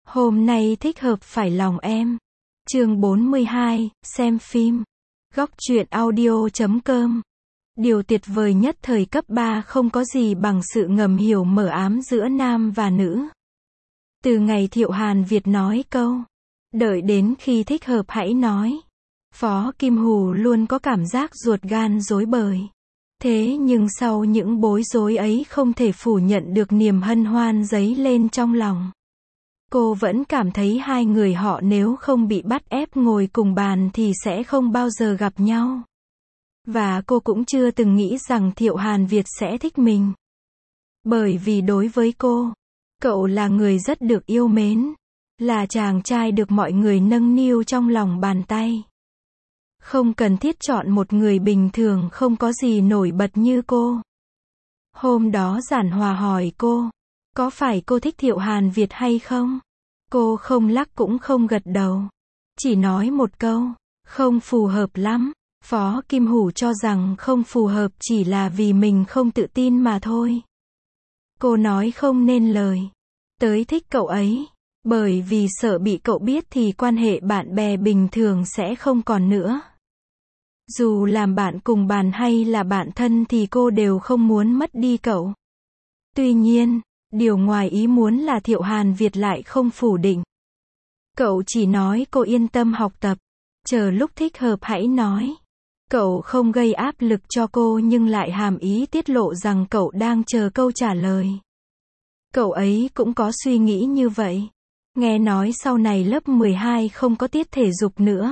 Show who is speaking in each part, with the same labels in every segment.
Speaker 1: Hôm nay thích hợp phải lòng em. Chương 42, xem phim. Góc truyện audio.com. Điều tuyệt vời nhất thời cấp 3 không có gì bằng sự ngầm hiểu mờ ám giữa nam và nữ. Từ ngày Thiệu Hàn Việt nói câu, đợi đến khi thích hợp hãy nói, Phó Kim Hù luôn có cảm giác ruột gan rối bời. Thế nhưng sau những bối rối ấy không thể phủ nhận được niềm hân hoan dấy lên trong lòng. Cô vẫn cảm thấy hai người họ nếu không bị bắt ép ngồi cùng bàn thì sẽ không bao giờ gặp nhau. Và cô cũng chưa từng nghĩ rằng Thiệu Hàn Việt sẽ thích mình. Bởi vì đối với cô, cậu là người rất được yêu mến, là chàng trai được mọi người nâng niu trong lòng bàn tay. Không cần thiết chọn một người bình thường không có gì nổi bật như cô. Hôm đó Giản Hòa hỏi cô, có phải cô thích Thiệu Hàn Việt hay không? Cô không lắc cũng không gật đầu. Chỉ nói một câu, không phù hợp lắm. Phó Kim Hù cho rằng không phù hợp chỉ là vì mình không tự tin mà thôi. Cô nói không nên lời. Tới thích cậu ấy. Bởi vì sợ bị cậu biết thì quan hệ bạn bè bình thường sẽ không còn nữa. Dù làm bạn cùng bàn hay là bạn thân thì cô đều không muốn mất đi cậu. Tuy nhiên, điều ngoài ý muốn là Thiệu Hàn Việt lại không phủ định. Cậu chỉ nói cô yên tâm học tập, chờ lúc thích hợp hãy nói. Cậu không gây áp lực cho cô nhưng lại hàm ý tiết lộ rằng cậu đang chờ câu trả lời. Cậu ấy cũng có suy nghĩ như vậy. Nghe nói sau này lớp 12 không có tiết thể dục nữa.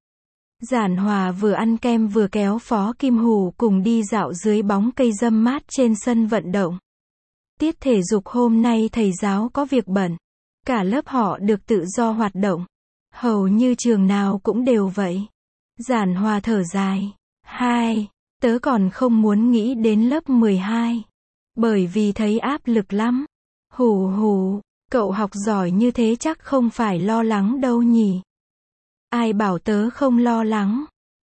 Speaker 1: Giản Hòa vừa ăn kem vừa kéo Phó Kim Hù cùng đi dạo dưới bóng cây râm mát trên sân vận động. Tiết thể dục hôm nay thầy giáo có việc bận. Cả lớp họ được tự do hoạt động. Hầu như trường nào cũng đều vậy. Giản Hòa thở dài. Tớ còn không muốn nghĩ đến lớp 12. Bởi vì thấy áp lực lắm. Hù, cậu học giỏi như thế chắc không phải lo lắng đâu nhỉ. Ai bảo tớ không lo lắng.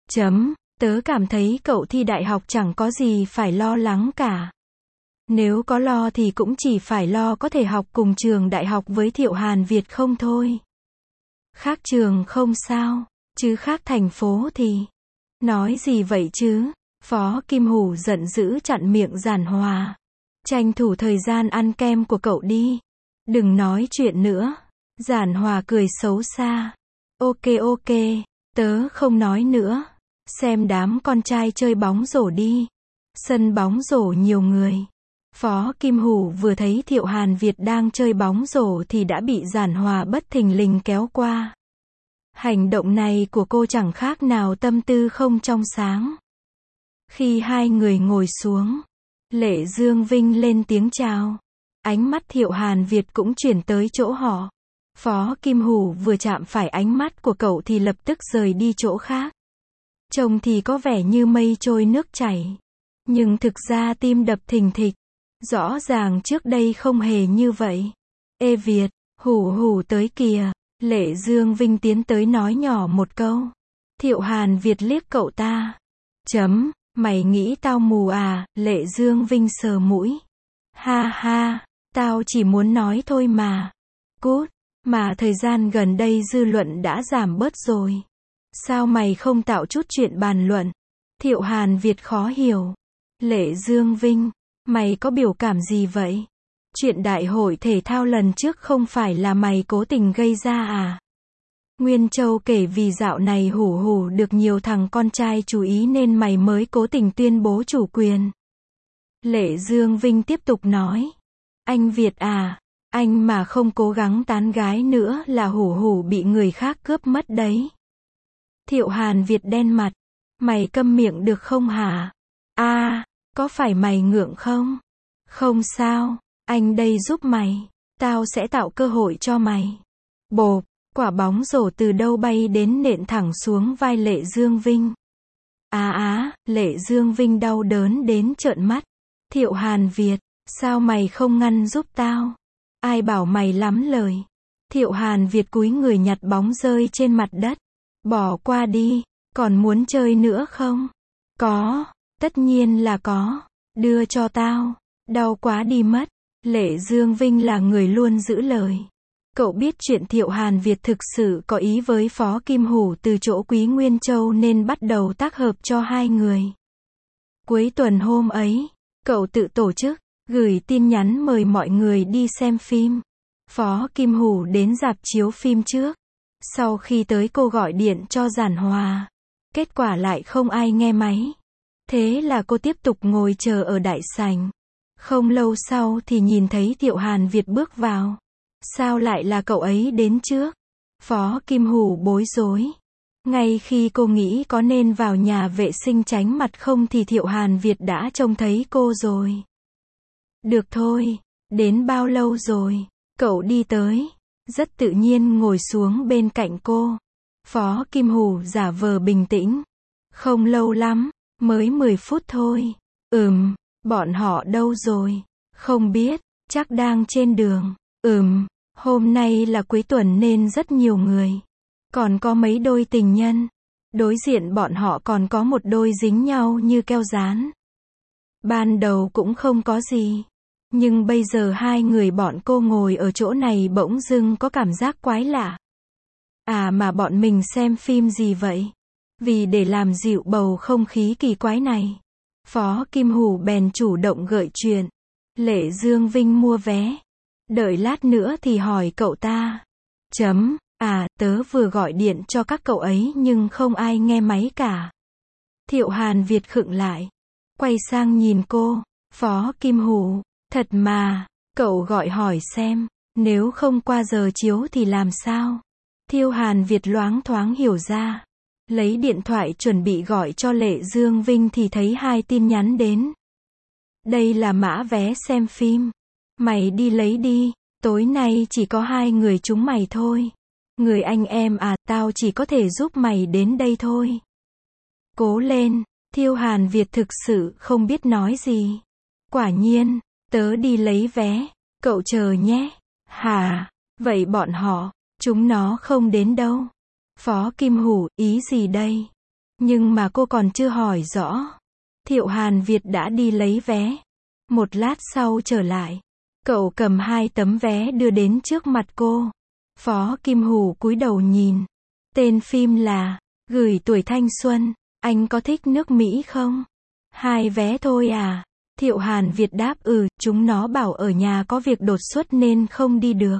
Speaker 1: Tớ cảm thấy cậu thi đại học chẳng có gì phải lo lắng cả. Nếu có lo thì cũng chỉ phải lo có thể học cùng trường đại học với Thiệu Hàn Việt không thôi. Khác trường không sao, chứ khác thành phố thì. Nói gì vậy chứ? Phó Kim Hù giận dữ chặn miệng Giản Hòa. Tranh thủ thời gian ăn kem của cậu đi. Đừng nói chuyện nữa. Giản Hòa cười xấu xa. Ok, tớ không nói nữa. Xem đám con trai chơi bóng rổ đi. Sân bóng rổ nhiều người. Phó Kim Hù vừa thấy Thiệu Hàn Việt đang chơi bóng rổ thì đã bị Giản Hòa bất thình lình kéo qua. Hành động này của cô chẳng khác nào tâm tư không trong sáng. Khi hai người ngồi xuống, Lệ Dương Vinh lên tiếng chào. Ánh mắt Thiệu Hàn Việt cũng chuyển tới chỗ họ. Phó Kim Hù vừa chạm phải ánh mắt của cậu thì lập tức rời đi chỗ khác. Trông thì có vẻ như mây trôi nước chảy. Nhưng thực ra tim đập thình thịch. Rõ ràng trước đây không hề như vậy. Ê Việt, Hù tới kìa. Lệ Dương Vinh tiến tới nói nhỏ một câu. Thiệu Hàn Việt liếc cậu ta. Mày nghĩ tao mù à? Lệ Dương Vinh sờ mũi. Ha, tao chỉ muốn nói thôi mà. Cút, mà thời gian gần đây dư luận đã giảm bớt rồi. Sao mày không tạo chút chuyện bàn luận? Thiệu Hàn Việt khó hiểu. Lệ Dương Vinh, mày có biểu cảm gì vậy? Chuyện đại hội thể thao lần trước không phải là mày cố tình gây ra à? Nguyên Châu kể vì dạo này Hù được nhiều thằng con trai chú ý nên mày mới cố tình tuyên bố chủ quyền. Lệ Dương Vinh tiếp tục nói. Anh Việt à, anh mà không cố gắng tán gái nữa là Hù bị người khác cướp mất đấy. Thiệu Hàn Việt đen mặt. Mày câm miệng được không hả? Có phải mày ngượng không? Không sao, anh đây giúp mày. Tao sẽ tạo cơ hội cho mày. Bộp, quả bóng rổ từ đâu bay đến nện thẳng xuống vai Lệ Dương Vinh. Lệ Dương Vinh đau đớn đến trợn mắt. Thiệu Hàn Việt, sao mày không ngăn giúp tao? Ai bảo mày lắm lời? Thiệu Hàn Việt cúi người nhặt bóng rơi trên mặt đất. Bỏ qua đi, còn muốn chơi nữa không? Có, tất nhiên là có. Đưa cho tao, đau quá đi mất. Lệ Dương Vinh là người luôn giữ lời. Cậu biết chuyện Thiệu Hàn Việt thực sự có ý với Phó Kim Hủ từ chỗ Quý Nguyên Châu nên bắt đầu tác hợp cho hai người. Cuối tuần hôm ấy, cậu tự tổ chức, gửi tin nhắn mời mọi người đi xem phim. Phó Kim Hủ đến rạp chiếu phim trước. Sau khi tới cô gọi điện cho Giản Hòa. Kết quả lại không ai nghe máy. Thế là cô tiếp tục ngồi chờ ở đại sảnh. Không lâu sau thì nhìn thấy Thiệu Hàn Việt bước vào. Sao lại là cậu ấy đến trước? Phó Kim Hủ bối rối. Ngay khi cô nghĩ có nên vào nhà vệ sinh tránh mặt không thì Thiệu Hàn Việt đã trông thấy cô rồi. Được thôi, đến bao lâu rồi? Cậu đi tới, rất tự nhiên ngồi xuống bên cạnh cô. Phó Kim Hủ giả vờ bình tĩnh. Không lâu lắm, mới 10 phút thôi. Bọn họ đâu rồi? Không biết, chắc đang trên đường. Hôm nay là cuối tuần nên rất nhiều người. Còn có mấy đôi tình nhân. Đối diện bọn họ còn có một đôi dính nhau như keo dán. Ban đầu cũng không có gì. Nhưng bây giờ hai người bọn cô ngồi ở chỗ này bỗng dưng có cảm giác quái lạ. À mà bọn mình xem phim gì vậy? Vì để làm dịu bầu không khí kỳ quái này, Phó Kim Hủ bèn chủ động gợi chuyện. Lệ Dương Vinh mua vé. Đợi lát nữa thì hỏi cậu ta. Tớ vừa gọi điện cho các cậu ấy nhưng không ai nghe máy cả. Thiệu Hàn Việt khựng lại. Quay sang nhìn cô. Phó Kim Hủ, thật mà, cậu gọi hỏi xem, nếu không qua giờ chiếu thì làm sao? Thiệu Hàn Việt loáng thoáng hiểu ra. Lấy điện thoại chuẩn bị gọi cho Lệ Dương Vinh thì thấy 2 tin nhắn đến. Đây là mã vé xem phim. Mày đi lấy đi, tối nay chỉ có 2 người chúng mày thôi. Người anh em à, tao chỉ có thể giúp mày đến đây thôi. Cố lên, Thiệu Hàn Việt thực sự không biết nói gì. Quả nhiên, tớ đi lấy vé, cậu chờ nhé. Hả, vậy bọn họ, chúng nó không đến đâu. Phó Kim Hủ, ý gì đây? Nhưng mà cô còn chưa hỏi rõ. Thiệu Hàn Việt đã đi lấy vé. Một lát sau trở lại. Cậu cầm 2 tấm vé đưa đến trước mặt cô. Phó Kim Hủ cúi đầu nhìn. Tên phim là Gửi Tuổi Thanh Xuân. Anh có thích nước Mỹ không? 2 vé thôi à? Thiệu Hàn Việt đáp chúng nó bảo ở nhà có việc đột xuất nên không đi được.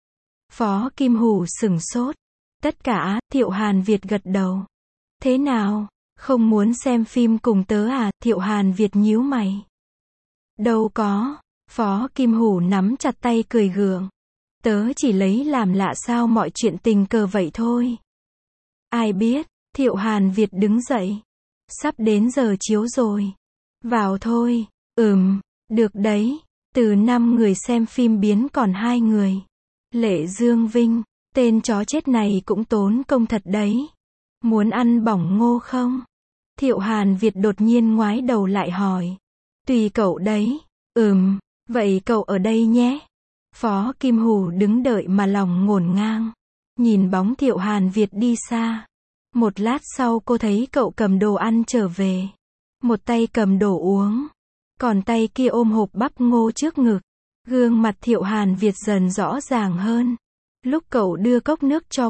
Speaker 1: Phó Kim Hủ sửng sốt. Tất cả, Thiệu Hàn Việt gật đầu. Thế nào, không muốn xem phim cùng tớ à? Thiệu Hàn Việt nhíu mày. Đâu có. Phó Kim Hủ nắm chặt tay cười gượng. Tớ chỉ lấy làm lạ sao mọi chuyện tình cờ vậy thôi. Ai biết, Thiệu Hàn Việt đứng dậy. Sắp đến giờ chiếu rồi. Vào thôi. Được đấy. Từ 5 người xem phim biến còn 2 người. Lệ Dương Vinh, tên chó chết này cũng tốn công thật đấy. Muốn ăn bỏng ngô không? Thiệu Hàn Việt đột nhiên ngoái đầu lại hỏi. Tùy cậu đấy. Vậy cậu ở đây nhé. Phó Kim Hủ đứng đợi mà lòng ngổn ngang. Nhìn bóng Thiệu Hàn Việt đi xa. Một lát sau cô thấy cậu cầm đồ ăn trở về. Một tay cầm đồ uống. Còn tay kia ôm hộp bắp ngô trước ngực. Gương mặt Thiệu Hàn Việt dần rõ ràng hơn. Lúc cậu đưa cốc nước cho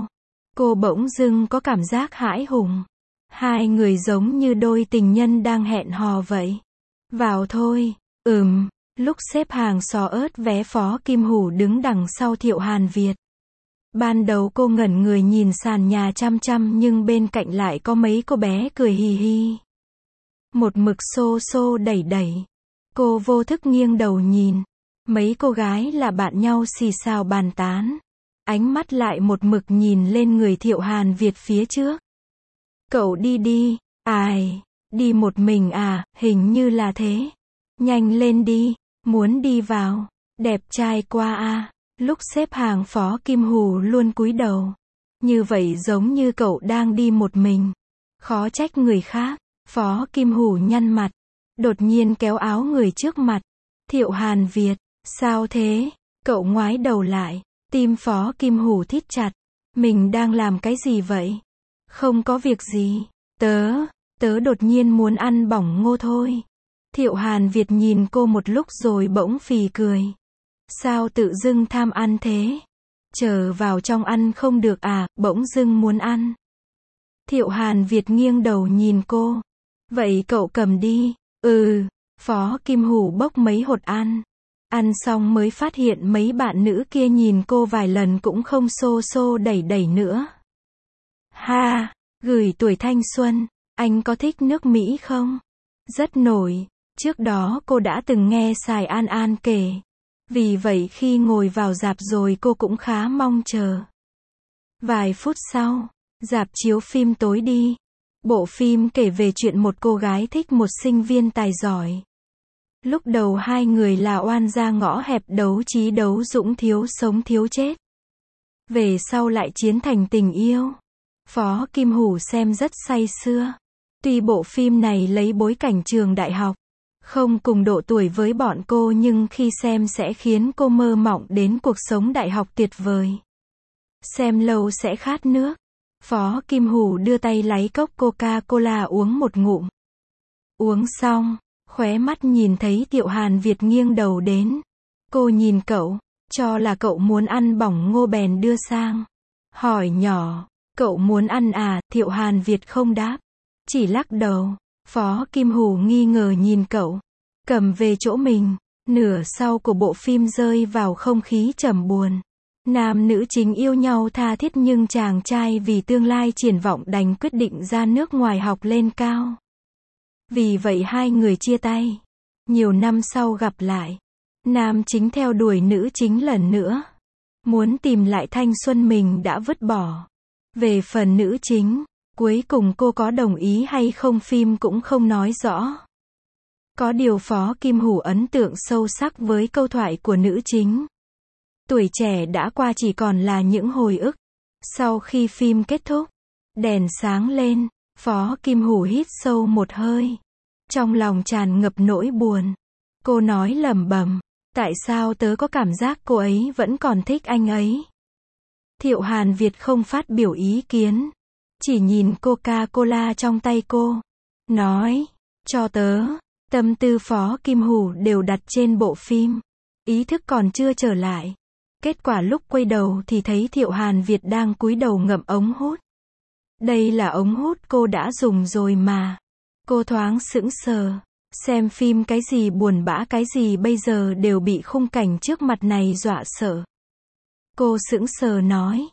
Speaker 1: cô bỗng dưng có cảm giác hãi hùng. Hai người giống như đôi tình nhân đang hẹn hò vậy. Vào thôi. Lúc xếp hàng xò ớt vé Phó Kim Hủ đứng đằng sau Thiệu Hàn Việt. Ban đầu cô ngẩn người nhìn sàn nhà chăm chăm nhưng bên cạnh lại có mấy cô bé cười hì hì. Một mực xô xô đẩy đẩy. Cô vô thức nghiêng đầu nhìn. Mấy cô gái là bạn nhau xì xào bàn tán. Ánh mắt lại một mực nhìn lên người Thiệu Hàn Việt phía trước. Cậu đi đi. Ai? Đi một mình à? Hình như là thế. Nhanh lên đi. Muốn đi vào. Đẹp trai quá à. Lúc xếp hàng Phó Kim Hủ luôn cúi đầu. Như vậy giống như cậu đang đi một mình. Khó trách người khác. Phó Kim Hủ nhăn mặt. Đột nhiên kéo áo người trước mặt. Thiệu Hàn Việt. Sao thế? Cậu ngoái đầu lại. Tim Phó Kim Hủ thít chặt. Mình đang làm cái gì vậy? Không có việc gì. Tớ đột nhiên muốn ăn bỏng ngô thôi. Thiệu Hàn Việt nhìn cô một lúc rồi bỗng phì cười. Sao tự dưng tham ăn thế? Chờ vào trong ăn không được à, bỗng dưng muốn ăn. Thiệu Hàn Việt nghiêng đầu nhìn cô. Vậy cậu cầm đi. Phó Kim Hủ bốc mấy hột ăn. Ăn xong mới phát hiện mấy bạn nữ kia nhìn cô vài lần cũng không xô xô đẩy đẩy nữa. Ha, gửi tuổi thanh xuân, anh có thích nước Mỹ không? Rất nổi, trước đó cô đã từng nghe Sài An An kể. Vì vậy khi ngồi vào rạp rồi cô cũng khá mong chờ. Vài phút sau, rạp chiếu phim tối đi. Bộ phim kể về chuyện một cô gái thích một sinh viên tài giỏi. Lúc đầu hai người là oan gia ngõ hẹp đấu trí đấu dũng thiếu sống thiếu chết. Về sau lại chiến thành tình yêu. Phó Kim Hủ xem rất say sưa. Tuy bộ phim này lấy bối cảnh trường đại học, không cùng độ tuổi với bọn cô nhưng khi xem sẽ khiến cô mơ mộng đến cuộc sống đại học tuyệt vời. Xem lâu sẽ khát nước. Phó Kim Hủ đưa tay lấy cốc Coca-Cola uống một ngụm. Uống xong, khóe mắt nhìn thấy Thiệu Hàn Việt nghiêng đầu đến. Cô nhìn cậu, cho là cậu muốn ăn bỏng ngô bèn đưa sang. Hỏi nhỏ, cậu muốn ăn à? Thiệu Hàn Việt không đáp, chỉ lắc đầu. Phó Kim Hủ nghi ngờ nhìn cậu, cầm về chỗ mình. Nửa sau của bộ phim rơi vào không khí trầm buồn. Nam nữ chính yêu nhau tha thiết nhưng chàng trai vì tương lai triển vọng đành quyết định ra nước ngoài học lên cao. Vì vậy hai người chia tay. Nhiều năm sau gặp lại, nam chính theo đuổi nữ chính lần nữa, muốn tìm lại thanh xuân mình đã vứt bỏ. Về phần nữ chính, cuối cùng cô có đồng ý hay không phim cũng không nói rõ. Có điều Phó Kim Hủ ấn tượng sâu sắc với câu thoại của nữ chính. Tuổi trẻ đã qua chỉ còn là những hồi ức. Sau khi phim kết thúc, đèn sáng lên, Phó Kim Hủ hít sâu một hơi. Trong lòng tràn ngập nỗi buồn. Cô nói lẩm bẩm, tại sao tớ có cảm giác cô ấy vẫn còn thích anh ấy? Thiệu Hàn Việt không phát biểu ý kiến, chỉ nhìn Coca-Cola trong tay cô, nói, cho tớ. Tâm tư Phó Kim Hủ đều đặt trên bộ phim, ý thức còn chưa trở lại. Kết quả lúc quay đầu thì thấy Thiệu Hàn Việt đang cúi đầu ngậm ống hút. Đây là ống hút cô đã dùng rồi mà. Cô thoáng sững sờ, xem phim cái gì buồn bã cái gì bây giờ đều bị khung cảnh trước mặt này dọa sợ. Cô sững sờ nói,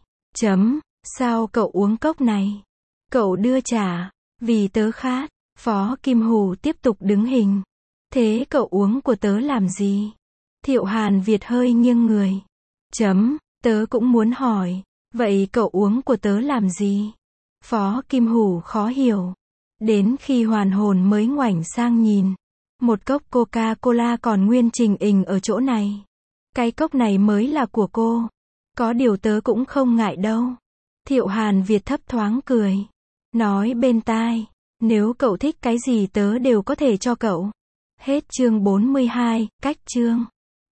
Speaker 1: sao cậu uống cốc này? Cậu đưa trả, vì tớ khát. Phó Kim Hủ tiếp tục đứng hình. Thế cậu uống của tớ làm gì? Thiệu Hàn Việt hơi nghiêng người. Tớ cũng muốn hỏi, vậy cậu uống của tớ làm gì? Phó Kim Hủ khó hiểu. Đến khi hoàn hồn mới ngoảnh sang nhìn. Một cốc Coca-Cola còn nguyên trình hình ở chỗ này. Cái cốc này mới là của cô. Có điều tớ cũng không ngại đâu. Thiệu Hàn Việt thấp thoáng cười. Nói bên tai, nếu cậu thích cái gì tớ đều có thể cho cậu. Hết chương 42, cách chương.